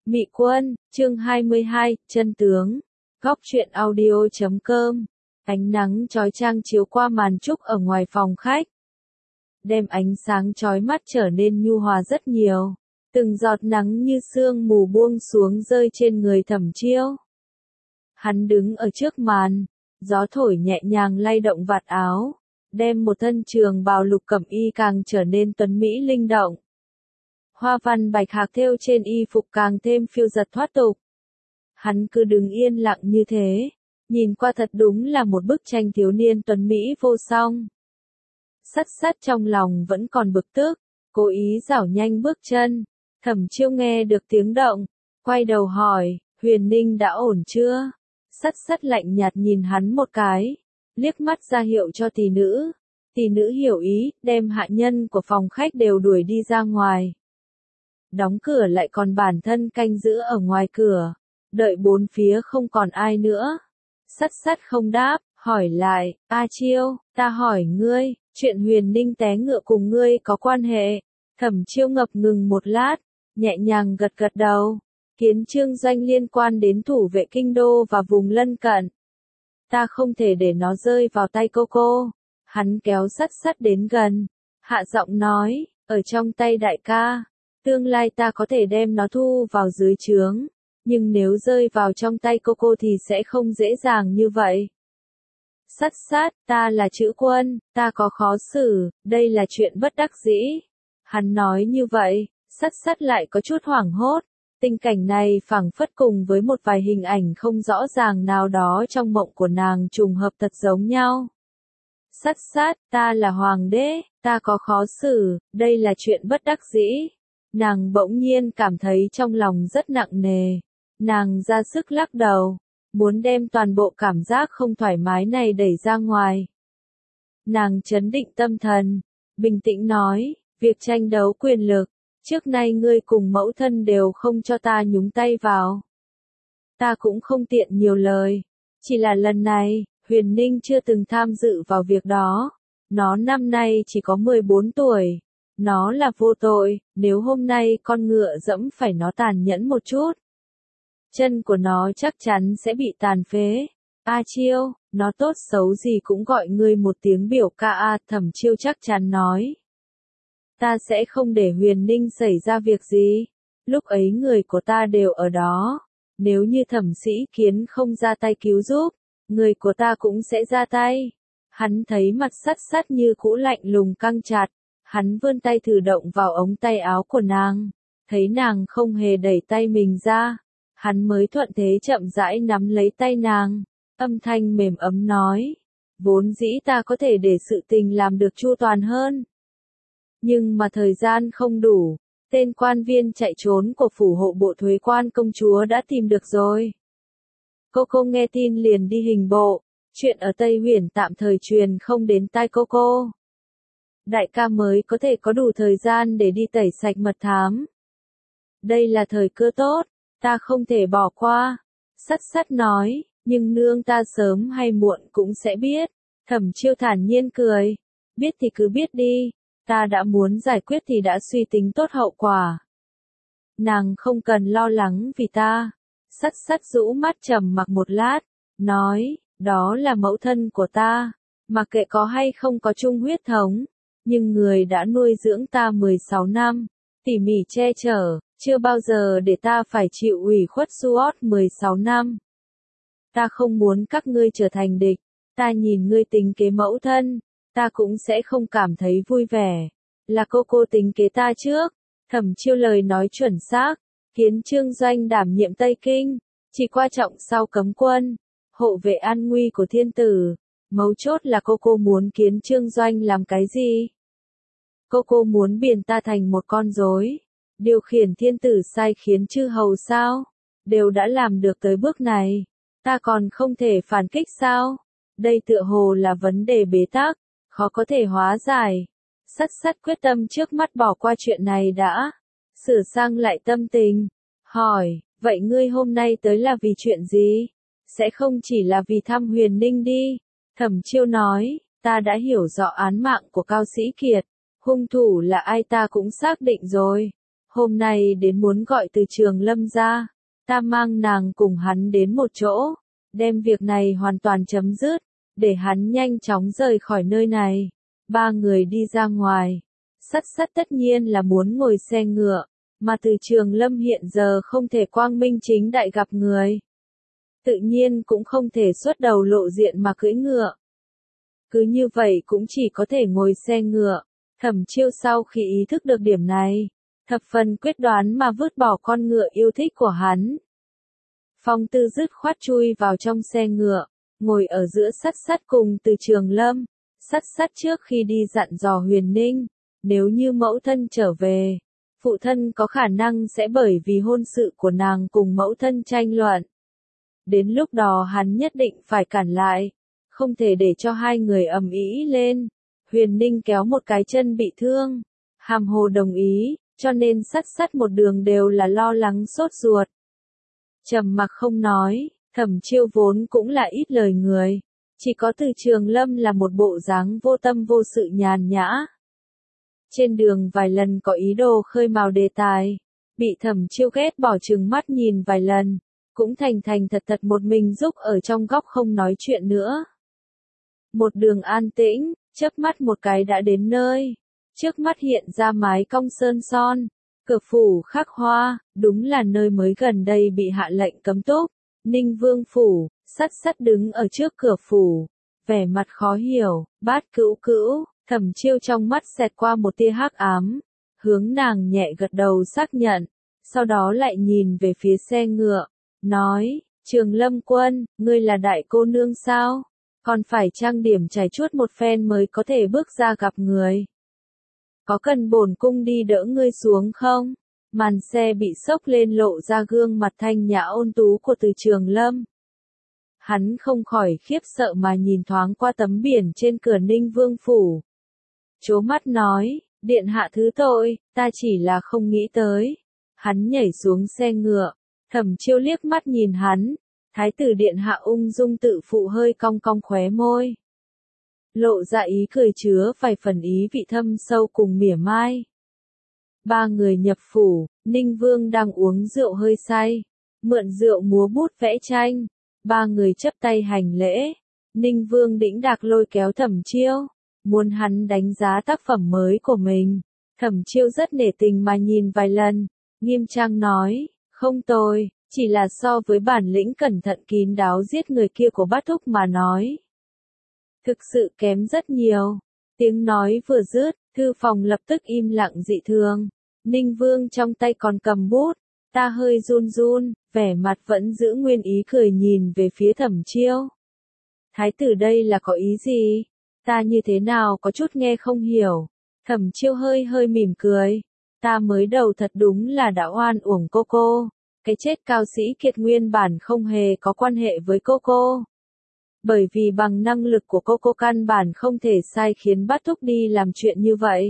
Mị Quân, chương 22, chân tướng. Góc truyện audio.com. Ánh nắng chói chang chiếu qua màn trúc ở ngoài phòng khách, đem ánh sáng chói mắt trở nên nhu hòa rất nhiều. Từng giọt nắng như sương mù buông xuống rơi trên người Thẩm Chiêu. Hắn đứng ở trước màn, gió thổi nhẹ nhàng lay động vạt áo, đem một thân trường bào lục cẩm y càng trở nên tuấn mỹ linh động. Hoa văn bạch hạc thêu trên y phục càng thêm phiêu dật thoát tục. Hắn cứ đứng yên lặng như thế, nhìn qua thật đúng là một bức tranh thiếu niên tuấn mỹ vô song. Sắt trong lòng vẫn còn bực tức, cố ý giảo nhanh bước chân. Thẩm Chiêu nghe được tiếng động, quay đầu hỏi, Huyền Ninh đã ổn chưa? Sắt lạnh nhạt nhìn hắn một cái, liếc mắt ra hiệu cho tỷ nữ. Tỷ nữ hiểu ý, đem hạ nhân của phòng khách đều đuổi đi ra ngoài. Đóng cửa lại còn bản thân canh giữ ở ngoài cửa, đợi bốn phía không còn ai nữa. Sắt không đáp, hỏi lại, A Chiêu, ta hỏi ngươi, chuyện Huyền Ninh té ngựa cùng ngươi có quan hệ? Thẩm Chiêu ngập ngừng một lát, nhẹ nhàng gật đầu. Kiến Trương Doanh liên quan đến thủ vệ kinh đô và vùng lân cận. Ta không thể để nó rơi vào tay cô. Hắn kéo Sắt đến gần, hạ giọng nói, ở trong tay đại ca, tương lai ta có thể đem nó thu vào dưới trướng, nhưng nếu rơi vào trong tay cô thì sẽ không dễ dàng như vậy. Sắt, ta là chữ quân, ta có khó xử, đây là chuyện bất đắc dĩ. Hắn nói như vậy, Sắt lại có chút hoảng hốt. Tình cảnh này phảng phất cùng với một vài hình ảnh không rõ ràng nào đó trong mộng của nàng trùng hợp thật giống nhau. Sắt, ta là hoàng đế, ta có khó xử, đây là chuyện bất đắc dĩ. Nàng bỗng nhiên cảm thấy trong lòng rất nặng nề. Nàng ra sức lắc đầu, muốn đem toàn bộ cảm giác không thoải mái này đẩy ra ngoài. Nàng trấn định tâm thần, bình tĩnh nói, việc tranh đấu quyền lực, trước nay ngươi cùng mẫu thân đều không cho ta nhúng tay vào. Ta cũng không tiện nhiều lời, chỉ là lần này, Huyền Ninh chưa từng tham dự vào việc đó. Nó năm nay chỉ có 14 tuổi. Nó là vô tội, nếu hôm nay con ngựa dẫm phải nó tàn nhẫn một chút, chân của nó chắc chắn sẽ bị tàn phế. A Chiêu, nó tốt xấu gì cũng gọi ngươi một tiếng biểu ca a. Thẩm Chiêu chắc chắn nói. Ta sẽ không để Huyền Ninh xảy ra việc gì. Lúc ấy người của ta đều ở đó. Nếu như Thẩm Sĩ Kiến không ra tay cứu giúp, người của ta cũng sẽ ra tay. Hắn thấy mặt Sắt như cũ lạnh lùng căng chặt. Hắn vươn tay thử động vào ống tay áo của nàng. Thấy nàng không hề đẩy tay mình ra. Hắn mới thuận thế chậm rãi nắm lấy tay nàng. Âm thanh mềm ấm nói. Vốn dĩ ta có thể để sự tình làm được chu toàn hơn. Nhưng mà thời gian không đủ. Tên quan viên chạy trốn của phủ hộ bộ thuế quan công chúa đã tìm được rồi. Cô nghe tin liền đi hình bộ. Chuyện ở Tây Huyền tạm thời truyền không đến tai cô. Đại ca mới có thể có đủ thời gian để đi tẩy sạch mật thám. Đây là thời cơ tốt, ta không thể bỏ qua. Sắt nói, nhưng nương ta sớm hay muộn cũng sẽ biết. Thẩm Chiêu thản nhiên cười. Biết thì cứ biết đi, ta đã muốn giải quyết thì đã suy tính tốt hậu quả. Nàng không cần lo lắng vì ta. Sắt rũ mắt trầm mặc một lát, nói, đó là mẫu thân của ta, mặc kệ có hay không có chung huyết thống. Nhưng người đã nuôi dưỡng ta 16 năm, tỉ mỉ che chở, chưa bao giờ để ta phải chịu ủy khuất suốt 16 năm. Ta không muốn các ngươi trở thành địch, ta nhìn ngươi tính kế mẫu thân, ta cũng sẽ không cảm thấy vui vẻ. Là cô tính kế ta trước. Thẩm Chiêu lời nói chuẩn xác. Kiến Trương Doanh đảm nhiệm Tây Kinh, chỉ quan trọng sau cấm quân, hộ vệ an nguy của thiên tử. Mấu chốt là cô muốn Kiến Trương Doanh làm cái gì? Cô muốn biến ta thành một con rối, điều khiển thiên tử sai khiến chư hầu sao? Đều đã làm được tới bước này, ta còn không thể phản kích sao? Đây tựa hồ là vấn đề bế tắc, khó có thể hóa giải. Sắt quyết tâm trước mắt bỏ qua chuyện này đã, sửa sang lại tâm tình, hỏi, vậy ngươi hôm nay tới là vì chuyện gì? Sẽ không chỉ là vì thăm Huyền Ninh đi. Thẩm Chiêu nói, ta đã hiểu rõ án mạng của Cao Sĩ Kiệt. Hung thủ là ai ta cũng xác định rồi. Hôm nay đến muốn gọi Từ Trường Lâm ra, ta mang nàng cùng hắn đến một chỗ, đem việc này hoàn toàn chấm dứt, để hắn nhanh chóng rời khỏi nơi này. Ba người đi ra ngoài, Sắt Sắt tất nhiên là muốn ngồi xe ngựa, mà Từ Trường Lâm hiện giờ không thể quang minh chính đại gặp người. Tự nhiên cũng không thể xuất đầu lộ diện mà cưỡi ngựa. Cứ như vậy cũng chỉ có thể ngồi xe ngựa. Thẩm Chiêu sau khi ý thức được điểm này, thập phần quyết đoán mà vứt bỏ con ngựa yêu thích của hắn. Phong Tư dứt khoát chui vào trong xe ngựa, ngồi ở giữa Sắt Sắt cùng Từ Trường Lâm. Sắt Sắt trước khi đi dặn dò Huyền Ninh, nếu như mẫu thân trở về, phụ thân có khả năng sẽ bởi vì hôn sự của nàng cùng mẫu thân tranh luận. Đến lúc đó hắn nhất định phải cản lại, không thể để cho hai người ầm ĩ lên. Huyền Ninh kéo một cái chân bị thương, hàm hồ đồng ý, cho nên Sắt Sắt một đường đều là lo lắng sốt ruột. Trầm mặc không nói, Thẩm Chiêu vốn cũng là ít lời người, chỉ có Từ Trường Lâm là một bộ dáng vô tâm vô sự nhàn nhã. Trên đường vài lần có ý đồ khơi mào đề tài, bị Thẩm Chiêu ghét bỏ trừng mắt nhìn vài lần, cũng thành thành thật thật một mình rúc ở trong góc không nói chuyện nữa. Một đường an tĩnh, chớp mắt một cái đã đến nơi. Trước mắt hiện ra mái cong sơn son, cửa phủ khắc hoa, đúng là nơi mới gần đây bị hạ lệnh cấm túc. Ninh Vương phủ, Sắt Sắt đứng ở trước cửa phủ, vẻ mặt khó hiểu. Bát Cữu Cữu, Thẩm Chiêu trong mắt xẹt qua một tia hắc ám, hướng nàng nhẹ gật đầu xác nhận, sau đó lại nhìn về phía xe ngựa, nói, Trường Lâm Quân, ngươi là đại cô nương sao? Còn phải trang điểm trải chuốt một phen mới có thể bước ra gặp người. Có cần bổn cung đi đỡ ngươi xuống không? Màn xe bị xốc lên lộ ra gương mặt thanh nhã ôn tú của Từ Trường Lâm. Hắn không khỏi khiếp sợ mà nhìn thoáng qua tấm biển trên cửa Ninh Vương phủ. Trố mắt nói, điện hạ thứ tội, ta chỉ là không nghĩ tới. Hắn nhảy xuống xe ngựa, Thẩm Chiêu liếc mắt nhìn hắn, thái tử điện hạ ung dung tự phụ hơi cong cong khóe môi. Lộ ra ý cười chứa vài phần ý vị thâm sâu cùng mỉa mai. Ba người nhập phủ, Ninh Vương đang uống rượu hơi say, mượn rượu múa bút vẽ tranh. Ba người chấp tay hành lễ, Ninh Vương đĩnh đạc lôi kéo Thẩm Chiêu, muốn hắn đánh giá tác phẩm mới của mình. Thẩm Chiêu rất nể tình mà nhìn vài lần, nghiêm trang nói, không tồi, chỉ là so với bản lĩnh cẩn thận kín đáo giết người kia của Bát Thúc mà nói. Thực sự kém rất nhiều. Tiếng nói vừa dứt, thư phòng lập tức im lặng dị thường. Ninh Vương trong tay còn cầm bút, ta hơi run run, vẻ mặt vẫn giữ nguyên ý cười nhìn về phía Thẩm Chiêu. Thái tử đây là có ý gì? Ta như thế nào có chút nghe không hiểu. Thẩm Chiêu hơi hơi mỉm cười. Ta mới đầu thật đúng là đã oan uổng cô. Cái chết Cao Sĩ Kiệt nguyên bản không hề có quan hệ với cô. Bởi vì bằng năng lực của cô căn bản không thể sai khiến Bát Thúc đi làm chuyện như vậy.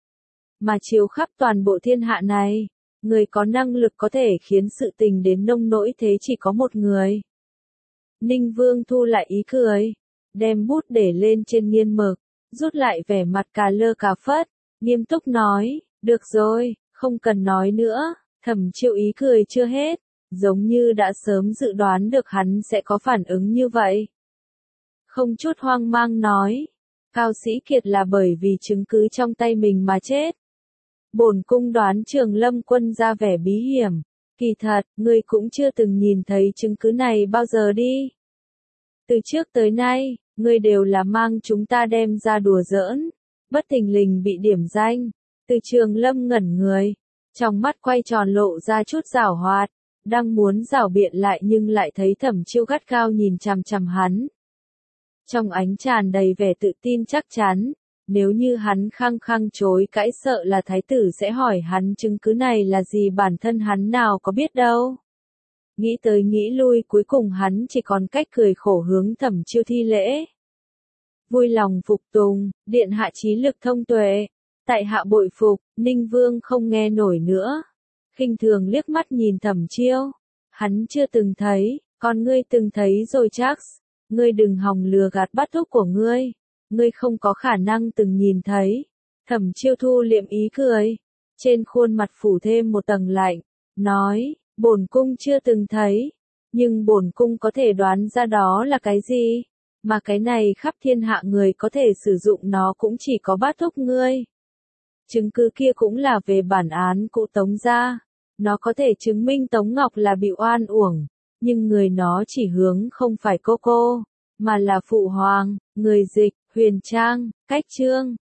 Mà chiếu khắp toàn bộ thiên hạ này, người có năng lực có thể khiến sự tình đến nông nỗi thế chỉ có một người. Ninh Vương thu lại ý cười, đem bút để lên trên nghiên mực, rút lại vẻ mặt cà lơ cà phất, nghiêm túc nói, được rồi, không cần nói nữa. Thẩm Chiêu ý cười chưa hết, giống như đã sớm dự đoán được hắn sẽ có phản ứng như vậy. Không chút hoang mang nói, Cao Sĩ Kiệt là bởi vì chứng cứ trong tay mình mà chết. Bổn cung đoán Trường Lâm Quân ra vẻ bí hiểm, kỳ thật, ngươi cũng chưa từng nhìn thấy chứng cứ này bao giờ đi. Từ trước tới nay, ngươi đều là mang chúng ta đem ra đùa giỡn, bất thình lình bị điểm danh. Từ Trường Lâm ngẩn người, trong mắt quay tròn lộ ra chút giảo hoạt, đang muốn giảo biện lại nhưng lại thấy Thẩm Chiêu gắt gao nhìn chằm chằm hắn. Trong ánh tràn đầy vẻ tự tin chắc chắn, nếu như hắn khăng khăng chối cãi sợ là thái tử sẽ hỏi hắn chứng cứ này là gì bản thân hắn nào có biết đâu. Nghĩ tới nghĩ lui cuối cùng hắn chỉ còn cách cười khổ hướng Thẩm Chiêu thi lễ. Vui lòng phục tùng, điện hạ trí lực thông tuệ. Tại hạ bội phục, Ninh Vương không nghe nổi nữa. Khinh thường liếc mắt nhìn Thẩm Chiêu. Hắn chưa từng thấy, còn ngươi từng thấy rồi chắc. Ngươi đừng hòng lừa gạt Bát Thúc của ngươi. Ngươi không có khả năng từng nhìn thấy. Thẩm Chiêu thu liệm ý cười. trên khuôn mặt phủ thêm một tầng lạnh, nói, bổn cung chưa từng thấy, nhưng bổn cung có thể đoán ra đó là cái gì, mà cái này khắp thiên hạ người có thể sử dụng nó cũng chỉ có bát thúc ngươi. Chứng cứ kia cũng là về bản án cụ Tống gia, nó có thể chứng minh Tống Ngọc là bị oan uổng, nhưng người nó chỉ hướng không phải cô, mà là phụ hoàng, người dịch, Huyền Trang, Cách Trương.